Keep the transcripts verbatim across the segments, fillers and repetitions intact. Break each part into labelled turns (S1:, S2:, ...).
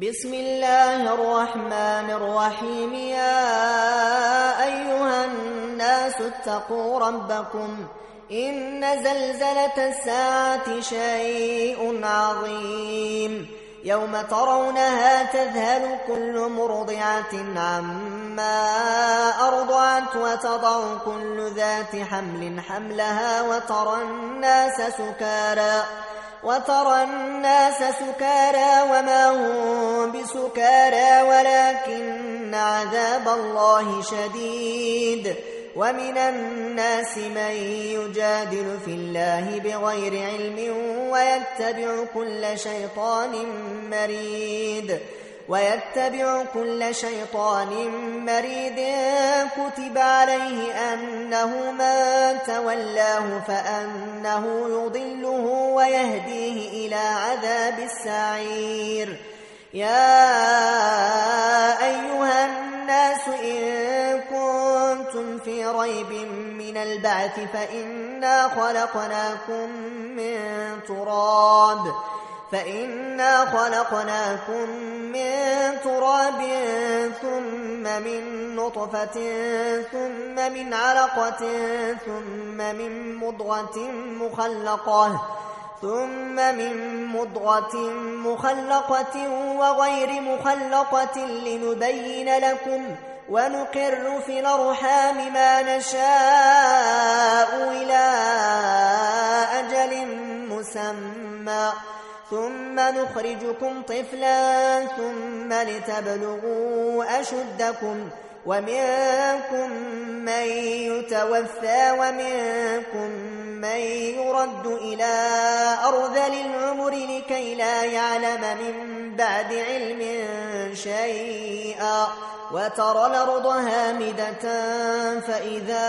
S1: بسم الله الرحمن الرحيم. يا أيها الناس اتقوا ربكم إن زلزلة الساعة شيء عظيم. يوم ترونها تذهل كل مرضعة عما أرضعت وتضع كل ذات حمل حملها وترى الناس سكارى وترى الناس سكارى وما هم بسكارى ولكن عذاب الله شديد. ومن الناس من يجادل في الله بغير علم ويتبع كل شيطان مريد ويتبع كل شيطان مريد كتب عليه أنه من تولاه فأنه يضله ويهديه إلى عذاب السعير. يا أيها الناس إن كنتم في ريب من البعث فإنا خلقناكم من تراب فإنا خلقناكم من تراب ثم من نطفة ثم من علقة ثم من مضغة مخلقة ثم من مضغة مخلقة وغير مخلقة لنبين لكم ونقر في الأرحام ما نشاء إلى أجل مسمى ثم نخرجكم طفلا ثم لتبلغوا أشدكم ومنكم من يتوفى ومنكم من يرد إلى أرذل العمر لكي لا يعلم من بعد علم شيئا. وترى الأرض هامدة فإذا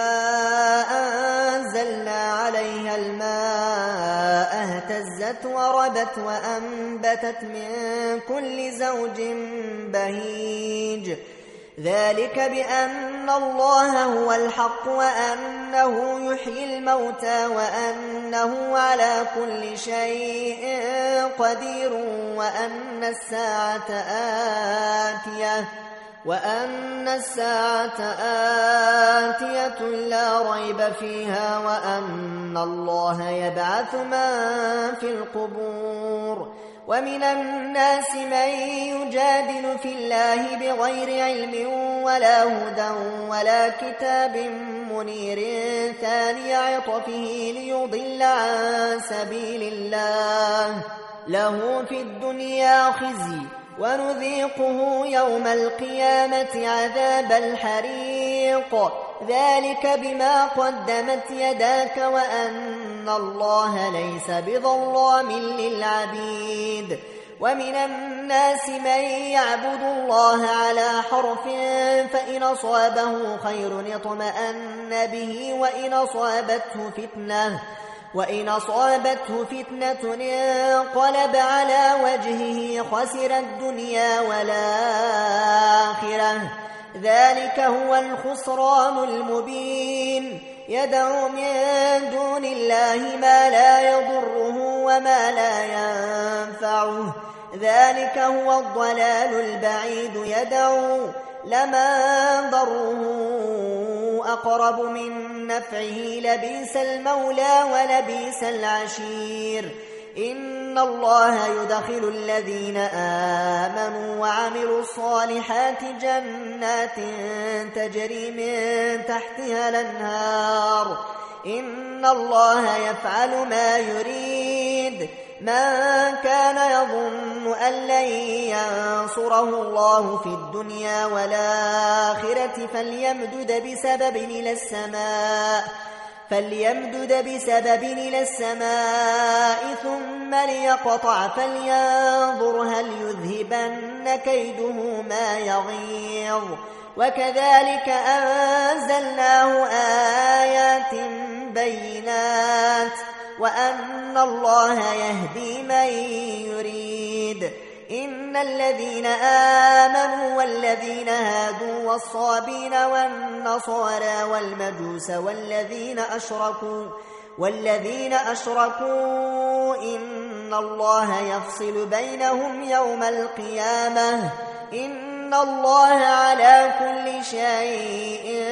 S1: أنزلنا عليها الماء اهتزت وربت وأنبتت من كل زوج بهيج. ذلك بأن الله هو الحق وأنه يحيي الموتى وأنه على كل شيء قدير وأن الساعة آتية وأن الساعة آتية لا ريب فيها وأن الله يبعث من في القبور. ومن الناس من يجادل في الله بغير علم ولا هدى ولا كتاب منير ثاني عطفه ليضل عن سبيل الله له في الدنيا خزي ونذيقه يوم القيامة عذاب الحريق. ذلك بما قدمت يداك وأن الله ليس بظلام للعبيد. ومن الناس من يعبد الله على حرف فإن أصابه خير اطمأن به وإن أصابته فتنة وإن أصابته فتنة انقلب على وجهه خسر الدنيا والآخرة. ذلك هو الخسران المبين. يدعو من دون الله ما لا يضره وما لا ينفعه ذلك هو الضلال البعيد. يدعو لمن ضره أقرب من نفعه لبئس المولى ولبئس العشير. إن الله يدخل الذين آمنوا وعملوا الصالحات جنات تجري من تحتها الأنهار. إن الله يفعل ما يريد. من كان يظن أن لن ينصره الله في الدنيا والآخرة فليمدد بسبب إلى السماء فليمدد بسبب إلى السماء ثم ليقطع فلينظر هل يذهبن كيده ما يغيظ. وكذلك أنزلناه آيات بينات وأن الله يهدي من يريد. إن الذين آمنوا والذين هادوا والصابين والنصارى والمجوس والذين أشركوا والذين أشركوا إن إن الله يفصل بينهم يوم القيامة إن الله على كل شيء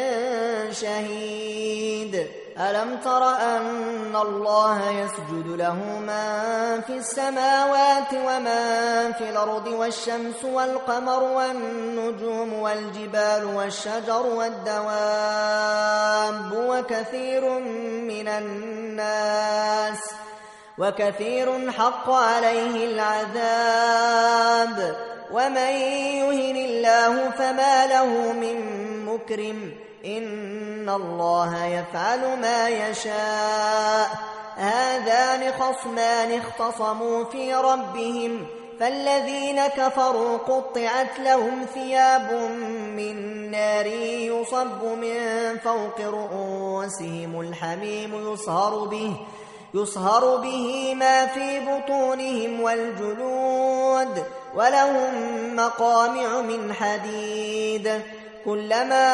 S1: شهيد. ألم تر أن الله يسجد له من في السماوات ومن في الأرض والشمس والقمر والنجوم والجبال والشجر والدواب وكثير من الناس وكثير حق عليه العذاب ومن يهن الله فما له من مكرم إن الله يفعل ما يشاء. هذان خصمان اختصموا في ربهم فالذين كفروا قطعت لهم ثياب من نار يصب من فوق رؤوسهم الحميم يصهر به يصهر به ما في بطونهم والجلود ولهم مقامع من حديد كلما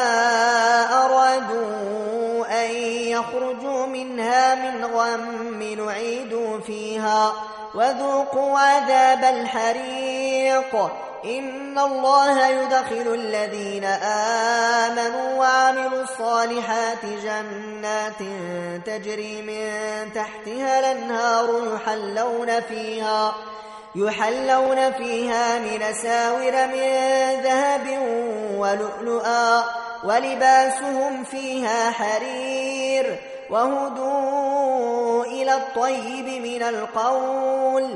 S1: أرادوا أن يخرجوا منها من غم نعيدوا فيها وذوقوا عذاب الحريق. إن الله يدخل الذين آمنوا وعملوا الصالحات جنات تجري من تحتها الأنهار يحلون فيها يحلون فيها من أساور من ذهب ولؤلؤا ولباسهم فيها حرير وهدوا إلى الطيب من القول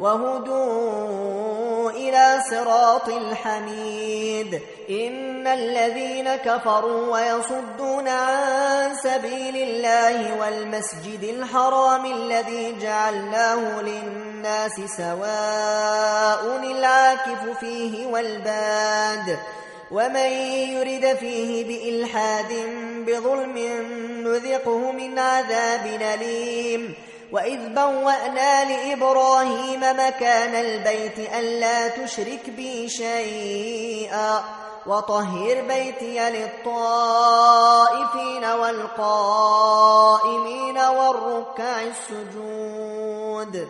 S1: وهدوا إلى صراط الحميد. إن الذين كفروا ويصدون عن سبيل الله والمسجد الحرام الذي جعلناه للناس سواء العاكف فيه والباد ومن يرد فيه بإلحاد بظلم نذقه من عذاب أليم. وإذ بوأنا لإبراهيم مكان البيت ألا تشرك بي شيئا وطهر بيتي للطائفين والقائمين والركع السجود.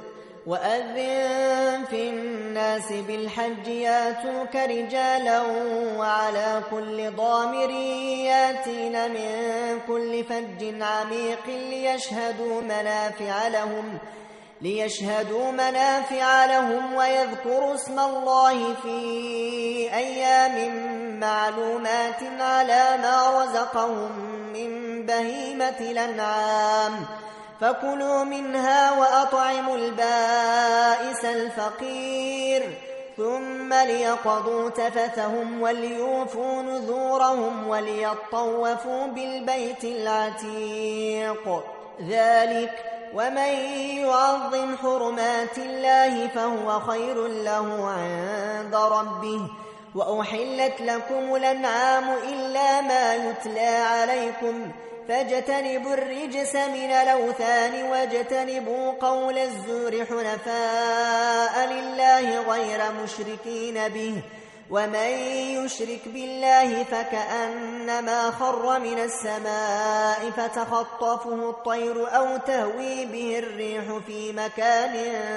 S1: وأذن في الناس بالحج ياتوك رجالا وعلى كل ضامر ياتين من كل فج عميق ليشهدوا منافع لهم ليشهدوا منافع لهم ويذكروا اسم الله في أيام معلومات على ما رزقهم من بهيمة الأنعام فكلوا منها وأطعموا البائس الفقير ثم ليقضوا تفثهم وليوفوا نذورهم وليطوفوا بالبيت العتيق. ذلك ومن يعظم حرمات الله فهو خير له عند ربه. وأحلت لكم الأنعام إلا ما يتلى عليكم فاجتنبوا الرجس من الأوثان واجتنبوا قول الزور حنفاء لله غير مشركين به ومن يشرك بالله فكأنما خر من السماء فتخطفه الطير أو تهوي به الريح في مكان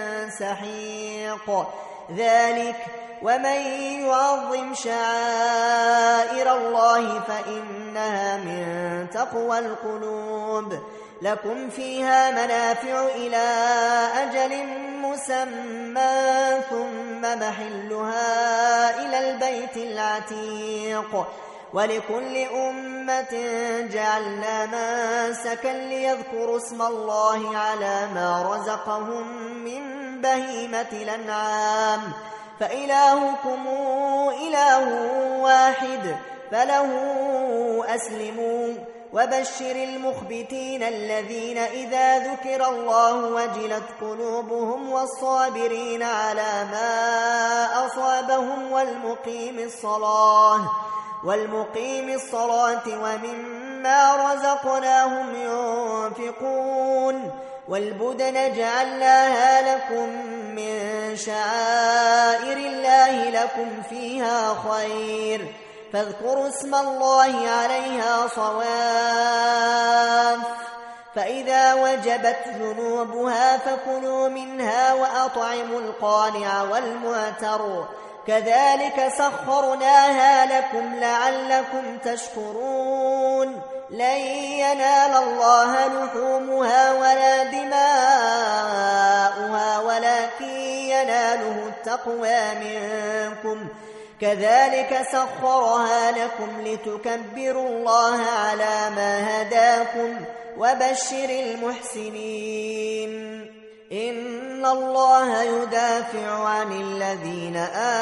S1: سحيق. ذلك ومن يعظم شعائر الله فإنها من تقوى القلوب. لكم فيها منافع إلى أجل مسمى ثم محلها إلى البيت العتيق. ولكل أمة جعلنا منسكا ليذكروا اسم الله على ما رزقهم من بهيمة الأنعام فإلهكم إله واحد فله أسلموا. وبشر المخبتين الذين إذا ذكر الله وجلت قلوبهم والصابرين على ما أصابهم والمقيم الصلاة والمقيم الصلاة ومما رزقناهم ينفقون. والبدن جعلناها لكم من شعائر الله لكم فيها خير فاذكروا اسم الله عليها صواف فإذا وجبت جنوبها فكلوا منها وأطعموا القانع والمعتر كذلك سخرناها لكم لعلكم تشكرون لن ينال الله لحومها ولا دماؤها ولكن يناله التقوى منكم كذلك سخرها لكم لتكبروا الله على ما هداكم وبشر المحسنين إن الله يدافع عن الذين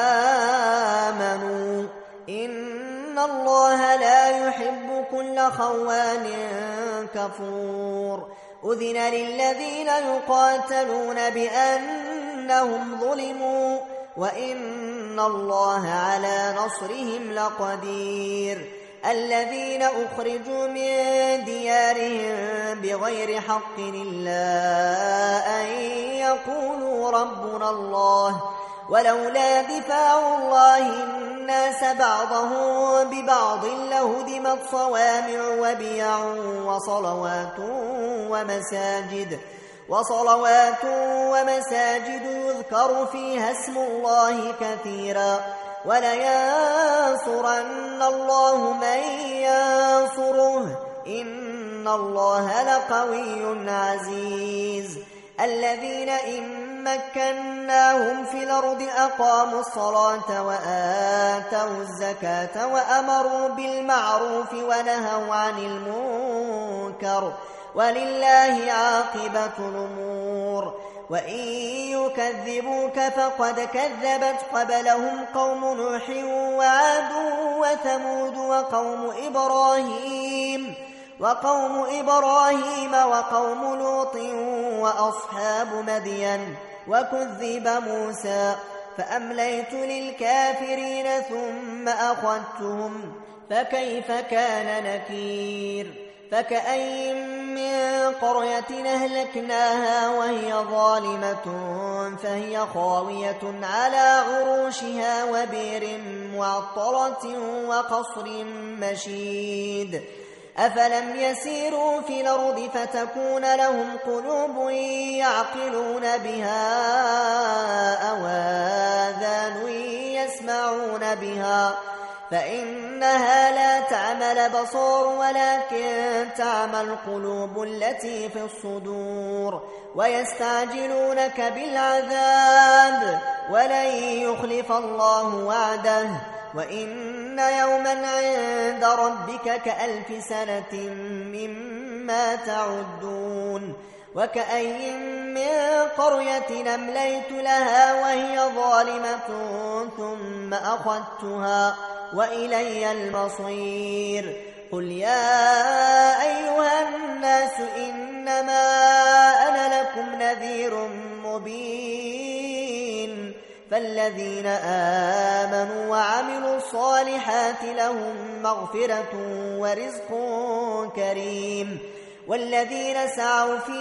S1: آمنوا إن الله لا يحب كل خوان كفور أذن للذين يقاتلون بأنهم ظلموا وإن الله على نصرهم لقدير الذين أخرجوا من ديارهم بغير حق إلا أن يقولوا ربنا الله ولولا دفاع الله الناس بعضهم ببعض لهدمت صوامع وبيع وصلوات ومساجد وصلوات ومساجد يذكر فيها اسم الله كثيرا ولينصرن الله من ينصره إن الله لقوي عزيز الذين إن مكناهم في الأرض أقاموا الصلاة وآتوا الزكاة وأمروا بالمعروف ونهوا عن المنكر ولله عاقبة الأمور وإن يكذبوك فقد كذبت قبلهم قوم نوح وعاد وثمود وقوم إبراهيم وقوم إبراهيم وقوم لوط وأصحاب مدين وكذب موسى فأمليت للكافرين ثم أخذتهم فكيف كان نكير فكأي من قرية أهلكناها وهي ظالمة فهي خاوية على عروشها وبئر معطلة وقصر مشيد أفلم يسيروا في الأرض فتكون لهم قلوب يعقلون بها أو آذان يسمعون بها فإنها لا تعمى الأبصار ولكن تعمى القلوب التي في الصدور ويستعجلونك بالعذاب ولن يخلف الله وعده وإن يوما عند ربك كألف سنة مما تعدون وكأي من قرية أمليت لها وهي ظالمة ثم أخذتها وإلي المصير قل يا أيها الناس إنما أنا لكم نذير مبين فالذين آمنوا وعملوا الصالحات لهم مغفرة ورزق كريم والذين سعوا في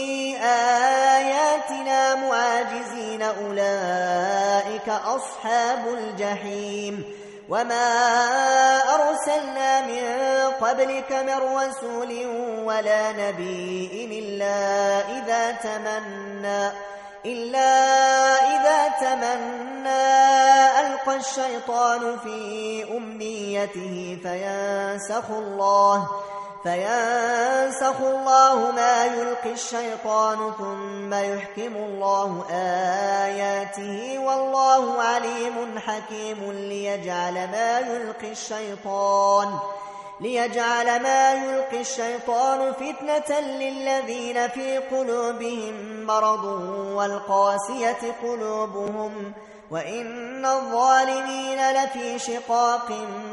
S1: آياتنا معاجزين أولئك أصحاب الجحيم وما أرسلنا من قبلك من رسول ولا نبي إلا إذا تمنى إلا إذا تمنى ألقى الشيطان في أمنيته فينسخ الله فينسخ الله ما يلقي الشيطان ثم يحكم الله آياته والله عليم حكيم ليجعل ما يلقي الشيطان ليجعل ما يلقي الشيطان فتنة للذين في قلوبهم مرض والقاسية قلوبهم وإن الظالمين لفي شقاق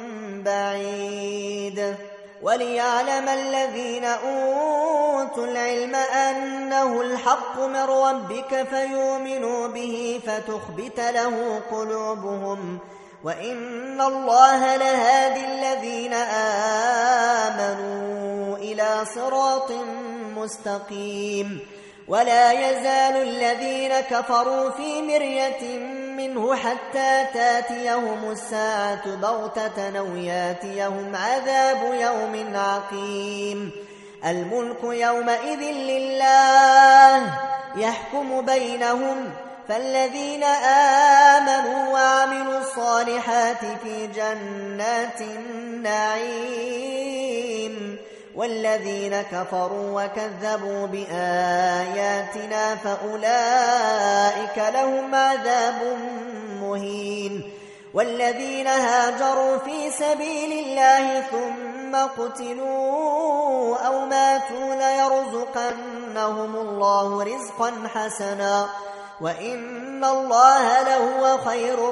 S1: بعيد وليعلم الذين أوتوا العلم أنه الحق من ربك فيؤمنوا به فتخبت له قلوبهم وإن الله لهادي الذين آمنوا إلى صراط مستقيم ولا يزال الذين كفروا في مرية منه حتى تاتيهم الساعة بغتة أو ياتيهم عذاب يوم عقيم الملك يومئذ لله يحكم بينهم فالذين آمنوا وعملوا الصالحات في جنات النعيم والذين كفروا وكذبوا بآياتنا فأولئك لهم عذاب مهين والذين هاجروا في سبيل الله ثم قتلوا أو ماتوا ليرزقنهم الله رزقا حسنا وإن الله لهو خير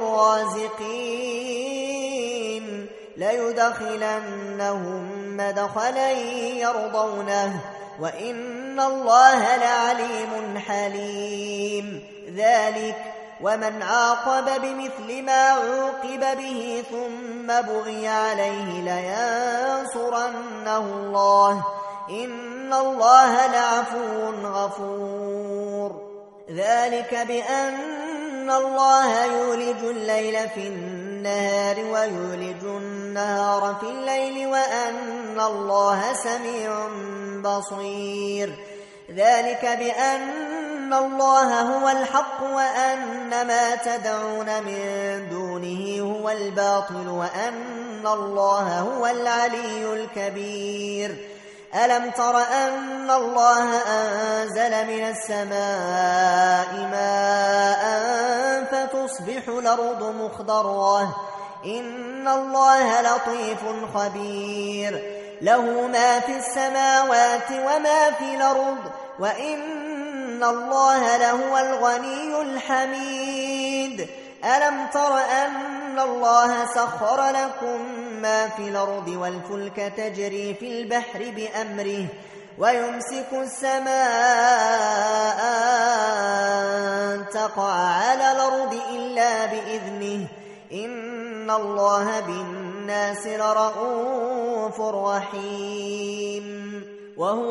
S1: الرازقين ليدخلنهم مدخلا يرضونه وإن الله لعليم حليم ذلك ومن عاقب بمثل ما عوقب به ثم بغي عليه لينصرنه الله إن الله لعفو غفور ذلك بأن الله يولج الليل في النهار ويولج النهار في الليل وأن الله سميع بصير ذلك بأن الله هو الحق وأن ما تدعون من دونه هو الباطل وأن الله هو العلي الكبير ألم تر أن الله أنزل من السماء ماء فتصبح الأرض مخضرة إن الله لطيف خبير له ما في السماوات وما في الأرض وإن الله لهو الغني الحميد ألم تر أن الله سخر لكم ما في الأرض والفلك تجري في البحر بأمره ويمسك السماء أن تقع على الأرض إلا بإذنه إن الله بالناس لرؤوف رحيم وهو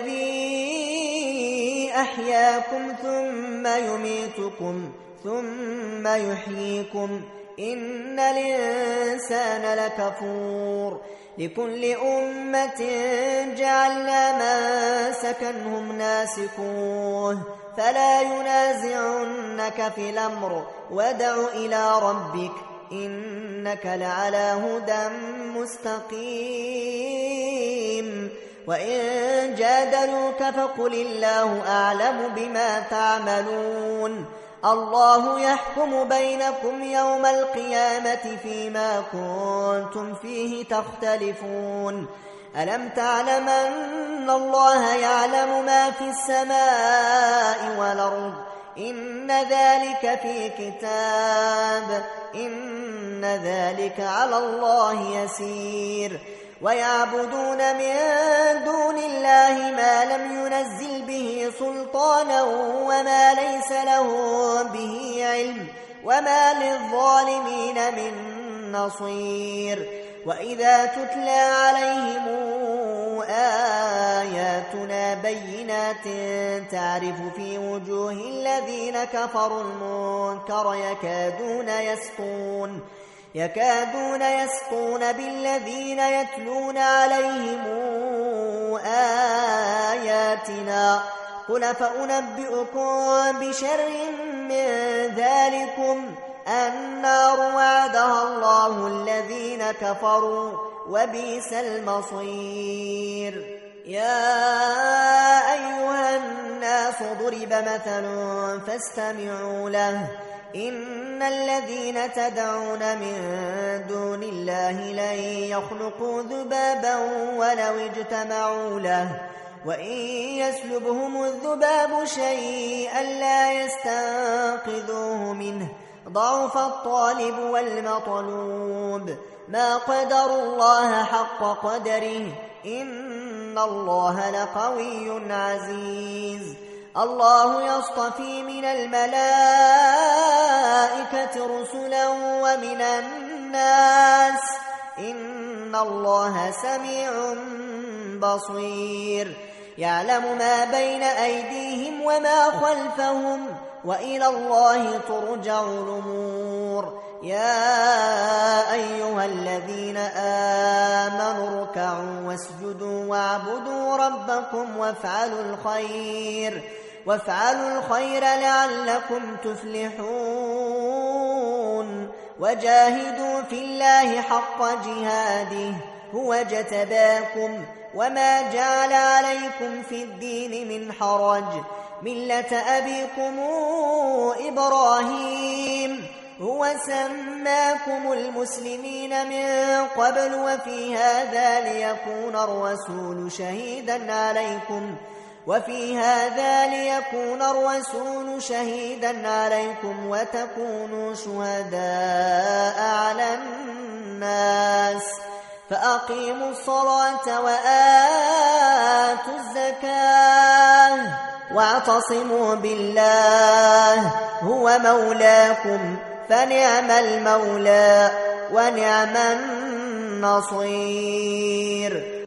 S1: الذي أحياكم ثم يميتكم ثم يحييكم إن الإنسان لكفور لكل أمة جعلنا منسكنهم ناسكوه فلا ينازعنك في الأمر وادع إلى ربك إنك لعلى هدى مستقيم وإن جادلوك فقل الله أعلم بما تعملون الله يحكم بينكم يوم القيامة فيما كنتم فيه تختلفون ألم تعلم أن الله يعلم ما في السماء والأرض إن ذلك في كتاب إن ذلك على الله يسير ويعبدون من دون الله ما لم ينزل به سلطانا وما ليس له به علم وما للظالمين من نصير وإذا تتلى عليهم آياتنا بينات تعرف في وجوه الذين كفروا المنكر يكادون يسطون يكادون يسطون بالذين يتلون عليهم آياتنا قل فأنبئكم بشر من ذلكم النار وعدها الله الذين كفروا وبئس المصير يا أيها الناس ضرب مثل فاستمعوا له إن الذين تدعون من دون الله لن يخلقوا ذبابا ولو اجتمعوا له وإن يسلبهم الذباب شيئا لا يستنقذوه منه ضعف الطالب والمطلوب ما قدروا الله حق قدره إن الله لقوي عزيز الله يصطفي من الملائكة رسلا ومن الناس إن الله سميع بصير يعلم ما بين أيديهم وما خلفهم وإلى الله ترجع الأمور يا أيها الذين آمنوا اركعوا واسجدوا واسجدوا واعبدوا ربكم وافعلوا الخير وافعلوا الخير لعلكم تفلحون وجاهدوا في الله حق جهاده هو اجتباكم وما جعل عليكم في الدين من حرج ملة أبيكم إبراهيم هو سماكم المسلمين من قبل وفي هذا ليكون الرسول شهيدا عليكم وفي هذا ليكون الرسول شهيدا عليكم وتكونوا شهداء على الناس فأقيموا الصلاة وآتوا الزكاة واعتصموا بالله هو مولاكم فنعم المولى ونعم النصير.